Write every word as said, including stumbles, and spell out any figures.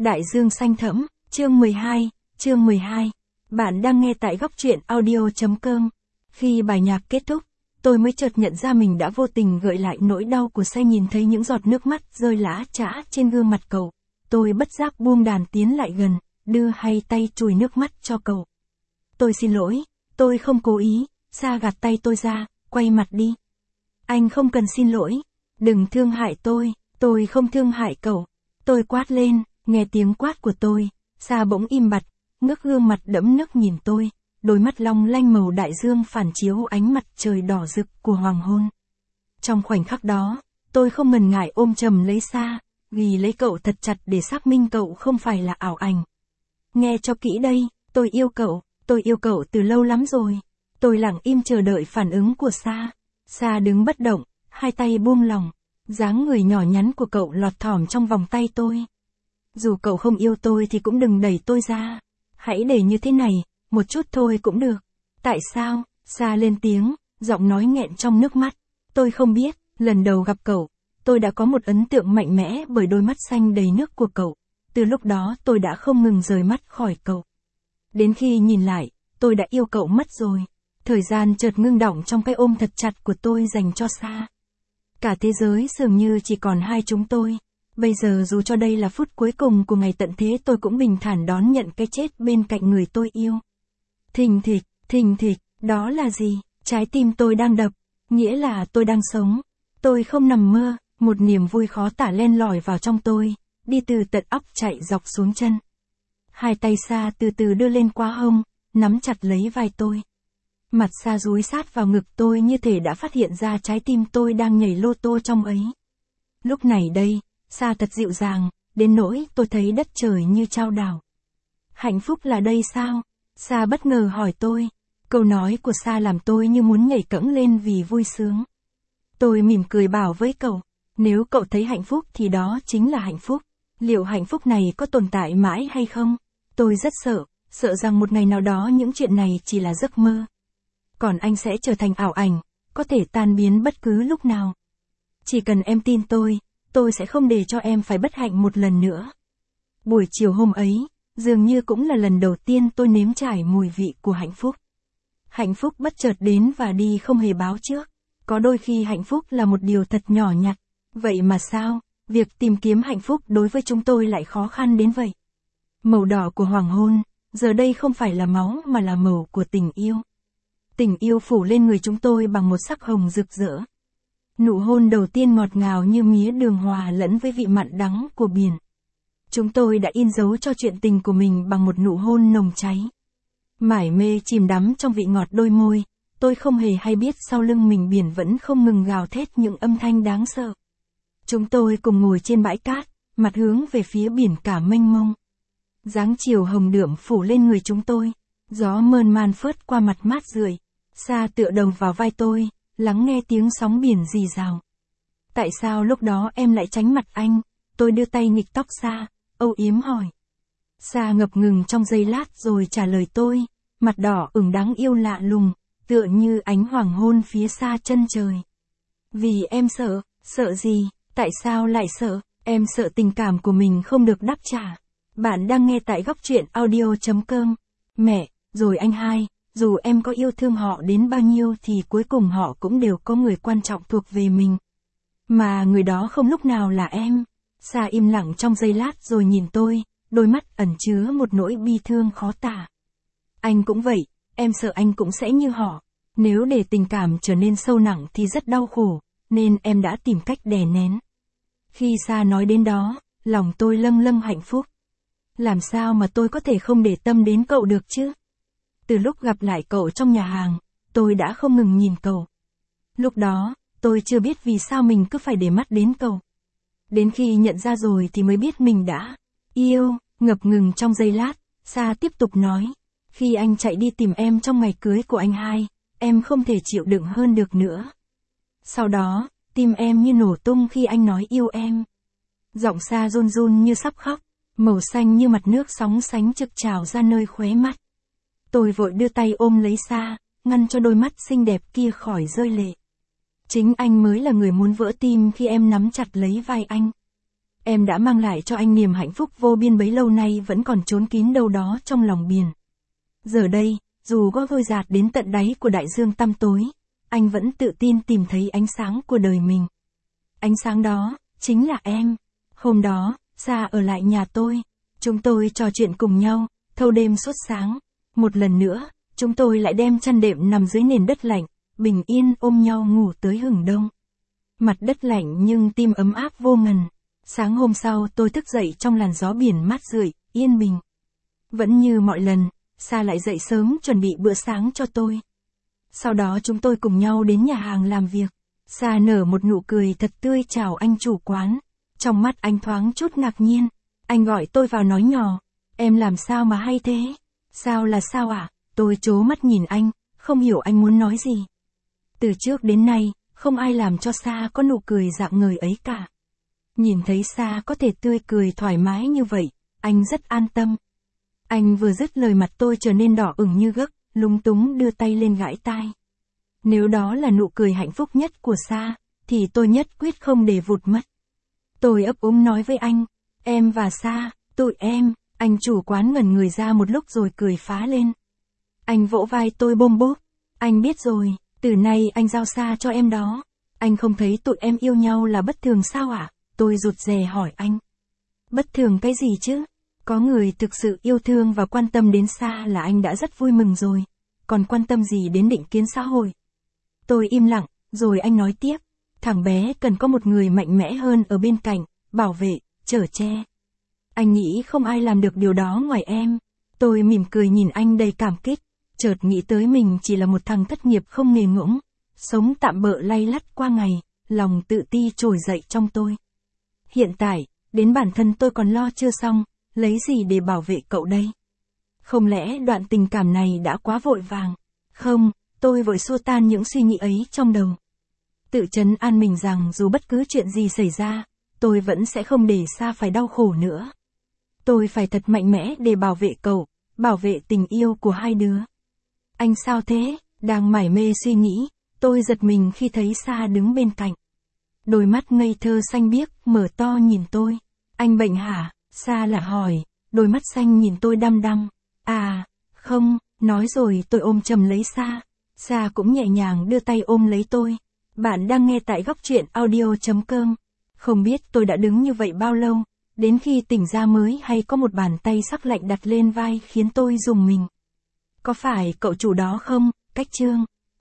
Đại dương xanh thẫm, chương mười hai, chương mười hai. Bạn đang nghe tại góc truyện audio.com. Khi bài nhạc kết thúc, tôi mới chợt nhận ra mình đã vô tình gợi lại nỗi đau của say nhìn thấy những giọt nước mắt rơi lã chã trên gương mặt cậu. Tôi bất giác buông đàn tiến lại gần, đưa hai tay chùi nước mắt cho cậu. Tôi xin lỗi, tôi không cố ý. Sa gạt tay tôi ra, quay mặt đi. Anh không cần xin lỗi, đừng thương hại tôi, tôi không thương hại cậu. Tôi quát lên, nghe tiếng quát của tôi, Sa bỗng im bặt, ngước gương mặt đẫm nước nhìn tôi, đôi mắt long lanh màu đại dương phản chiếu ánh mặt trời đỏ rực của hoàng hôn. Trong khoảnh khắc đó, tôi không ngần ngại ôm chầm lấy Sa, ghi lấy cậu thật chặt để xác minh cậu không phải là ảo ảnh. Nghe cho kỹ đây, tôi yêu cậu, tôi yêu cậu từ lâu lắm rồi. Tôi lặng im chờ đợi phản ứng của Sa. Sa đứng bất động, hai tay buông lỏng, dáng người nhỏ nhắn của cậu lọt thỏm trong vòng tay tôi. Dù cậu không yêu tôi thì cũng đừng đẩy tôi ra. Hãy để như thế này, một chút thôi cũng được. Tại sao? Sa lên tiếng, giọng nói nghẹn trong nước mắt. Tôi không biết, lần đầu gặp cậu, tôi đã có một ấn tượng mạnh mẽ bởi đôi mắt xanh đầy nước của cậu. Từ lúc đó tôi đã không ngừng rời mắt khỏi cậu. Đến khi nhìn lại, tôi đã yêu cậu mất rồi. Thời gian chợt ngưng đọng trong cái ôm thật chặt của tôi dành cho Sa. Cả thế giới dường như chỉ còn hai chúng tôi. Bây giờ dù cho đây là phút cuối cùng của ngày tận thế tôi cũng bình thản đón nhận cái chết bên cạnh người tôi yêu. Thình thịch, thình thịch, đó là gì? Trái tim tôi đang đập, nghĩa là tôi đang sống. Tôi không nằm mơ, một niềm vui khó tả len lỏi vào trong tôi, đi từ tận óc chạy dọc xuống chân. Hai tay Sa từ từ đưa lên qua hông, nắm chặt lấy vai tôi. Mặt Sa dúi sát vào ngực tôi như thể đã phát hiện ra trái tim tôi đang nhảy lô tô trong ấy. Lúc này đây, Sa thật dịu dàng, đến nỗi tôi thấy đất trời như trao đảo. Hạnh phúc là đây sao? Sa bất ngờ hỏi tôi. Câu nói của Sa làm tôi như muốn nhảy cẫng lên vì vui sướng. Tôi mỉm cười bảo với cậu, nếu cậu thấy hạnh phúc thì đó chính là hạnh phúc. Liệu hạnh phúc này có tồn tại mãi hay không? Tôi rất sợ, sợ rằng một ngày nào đó những chuyện này chỉ là giấc mơ. Còn anh sẽ trở thành ảo ảnh, có thể tan biến bất cứ lúc nào. Chỉ cần em tin tôi, tôi sẽ không để cho em phải bất hạnh một lần nữa. Buổi chiều hôm ấy, dường như cũng là lần đầu tiên tôi nếm trải mùi vị của hạnh phúc. Hạnh phúc bất chợt đến và đi không hề báo trước. Có đôi khi hạnh phúc là một điều thật nhỏ nhặt. Vậy mà sao, việc tìm kiếm hạnh phúc đối với chúng tôi lại khó khăn đến vậy? Màu đỏ của hoàng hôn, giờ đây không phải là máu mà là màu của tình yêu. Tình yêu phủ lên người chúng tôi bằng một sắc hồng rực rỡ. Nụ hôn đầu tiên ngọt ngào như mía đường hòa lẫn với vị mặn đắng của biển. Chúng tôi đã in dấu cho chuyện tình của mình bằng một nụ hôn nồng cháy. Mải mê chìm đắm trong vị ngọt đôi môi, tôi không hề hay biết sau lưng mình biển vẫn không ngừng gào thét những âm thanh đáng sợ. Chúng tôi cùng ngồi trên bãi cát, mặt hướng về phía biển cả mênh mông. Dáng chiều hồng đượm phủ lên người chúng tôi, gió mơn man phớt qua mặt mát rượi. Sa tựa đầu vào vai tôi, lắng nghe tiếng sóng biển rì rào. Tại sao lúc đó em lại tránh mặt anh? Tôi đưa tay nghịch tóc Sa, âu yếm hỏi. Sa ngập ngừng trong giây lát rồi trả lời tôi, mặt đỏ ửng đáng yêu lạ lùng, tựa như ánh hoàng hôn phía xa chân trời. Vì em sợ, sợ gì? Tại sao lại sợ? Em sợ tình cảm của mình không được đáp trả. Bạn đang nghe tại góc truyện audio.com. Mẹ, rồi anh hai. Dù em có yêu thương họ đến bao nhiêu thì cuối cùng họ cũng đều có người quan trọng thuộc về mình. Mà người đó không lúc nào là em. Sa im lặng trong giây lát rồi nhìn tôi, đôi mắt ẩn chứa một nỗi bi thương khó tả. Anh cũng vậy, em sợ anh cũng sẽ như họ. Nếu để tình cảm trở nên sâu nặng thì rất đau khổ, nên em đã tìm cách đè nén. Khi Sa nói đến đó, lòng tôi lâng lâng hạnh phúc. Làm sao mà tôi có thể không để tâm đến cậu được chứ? Từ lúc gặp lại cậu trong nhà hàng, tôi đã không ngừng nhìn cậu. Lúc đó, tôi chưa biết vì sao mình cứ phải để mắt đến cậu. Đến khi nhận ra rồi thì mới biết mình đã yêu. Ngập ngừng trong giây lát, Sa tiếp tục nói. Khi anh chạy đi tìm em trong ngày cưới của anh hai, em không thể chịu đựng hơn được nữa. Sau đó, tim em như nổ tung khi anh nói yêu em. Giọng Sa run run như sắp khóc, màu xanh như mặt nước sóng sánh trực trào ra nơi khóe mắt. Tôi vội đưa tay ôm lấy Sa, ngăn cho đôi mắt xinh đẹp kia khỏi rơi lệ. Chính anh mới là người muốn vỡ tim khi em nắm chặt lấy vai anh. em đã mang lại cho anh niềm hạnh phúc vô biên bấy lâu nay vẫn còn trốn kín đâu đó trong lòng biển. Giờ đây, dù có vơi dạt đến tận đáy của đại dương tăm tối, anh vẫn tự tin tìm thấy ánh sáng của đời mình. Ánh sáng đó, chính là em. Hôm đó, Sa ở lại nhà tôi. Chúng tôi trò chuyện cùng nhau, thâu đêm suốt sáng. Một lần nữa, chúng tôi lại đem chăn đệm nằm dưới nền đất lạnh, bình yên ôm nhau ngủ tới hửng đông. Mặt đất lạnh nhưng tim ấm áp vô ngần. Sáng hôm sau tôi thức dậy trong làn gió biển mát rượi, yên bình. Vẫn như mọi lần, Sa lại dậy sớm chuẩn bị bữa sáng cho tôi. Sau đó chúng tôi cùng nhau đến nhà hàng làm việc. Sa nở một nụ cười thật tươi chào anh chủ quán. Trong mắt anh thoáng chút ngạc nhiên. Anh gọi tôi vào nói nhỏ. Em làm sao mà hay thế? Sao là sao ạ? À? Tôi trố mắt nhìn anh, không hiểu anh muốn nói gì. Từ trước đến nay, không ai làm cho Sa có nụ cười rạng ngời ấy cả. Nhìn thấy Sa có thể tươi cười thoải mái như vậy, anh rất an tâm. Anh vừa dứt lời mặt tôi trở nên đỏ ửng như gấc, lúng túng đưa tay lên gãi tai. Nếu đó là nụ cười hạnh phúc nhất của Sa, thì tôi nhất quyết không để vụt mất. Tôi ấp úng nói với anh, em và Sa, tụi em. Anh chủ quán ngẩn người ra một lúc rồi cười phá lên. Anh vỗ vai tôi bôm bốp. Anh biết rồi, từ nay anh giao Sa cho em đó. Anh không thấy tụi em yêu nhau là bất thường sao ạ? À? Tôi rụt rè hỏi anh. Bất thường cái gì chứ? Có người thực sự yêu thương và quan tâm đến Sa là anh đã rất vui mừng rồi. Còn quan tâm gì đến định kiến xã hội? Tôi im lặng, rồi anh nói tiếp. Thằng bé cần có một người mạnh mẽ hơn ở bên cạnh, bảo vệ, chở che. Anh nghĩ không ai làm được điều đó ngoài em. Tôi mỉm cười nhìn anh đầy cảm kích. Chợt nghĩ tới mình chỉ là một thằng thất nghiệp không nghề ngỗng. Sống tạm bợ lay lắt qua ngày, lòng tự ti trồi dậy trong tôi. Hiện tại, đến bản thân tôi còn lo chưa xong, lấy gì để bảo vệ cậu đây? Không lẽ đoạn tình cảm này đã quá vội vàng? Không, tôi vội xua tan những suy nghĩ ấy trong đầu. Tự trấn an mình rằng dù bất cứ chuyện gì xảy ra, tôi vẫn sẽ không để Sa phải đau khổ nữa. Tôi phải thật mạnh mẽ để bảo vệ cậu, bảo vệ tình yêu của hai đứa. Anh sao thế? Đang mải mê suy nghĩ, tôi giật mình khi thấy Sa đứng bên cạnh. Đôi mắt ngây thơ xanh biếc, mở to nhìn tôi. Anh bệnh hả? Sa lạ hỏi, đôi mắt xanh nhìn tôi đăm đăm. À, không, nói rồi tôi ôm chầm lấy Sa. Sa cũng nhẹ nhàng đưa tay ôm lấy tôi. Bạn đang nghe tại góc truyện audio chấm com. Không biết tôi đã đứng như vậy bao lâu, đến khi tỉnh ra mới hay có một bàn tay sắc lạnh đặt lên vai khiến tôi rùng mình. Có phải cậu chủ đó không, Cách Trương?